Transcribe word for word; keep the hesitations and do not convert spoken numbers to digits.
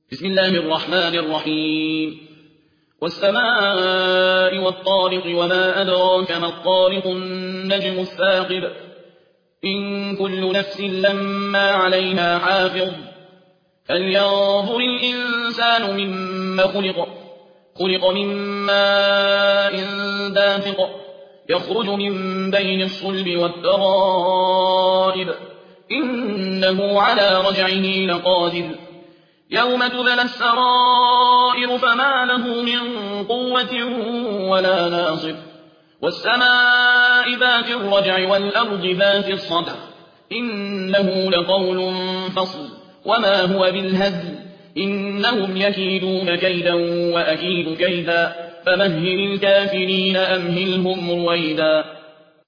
بسم الله الرحمن الرحيم والسماء والطارق وما أدراك ما الطارق النجم الثاقب إن كل نفس لما عليها حافظ فلينظر الإنسان مما خلق خلق من ماء دافق يخرج من بين الصلب والترائب إنه على رجعه لقادر يوم تبلى السرائر فما له من قوة ولا ناصر والسماء ذات الرجع والأرض ذات الصدع إنه لقول فصل وما هو بالهزل إنهم يكيدون كيدا وأكيد كيدا فمهل الكافرين أمهلهم رويدا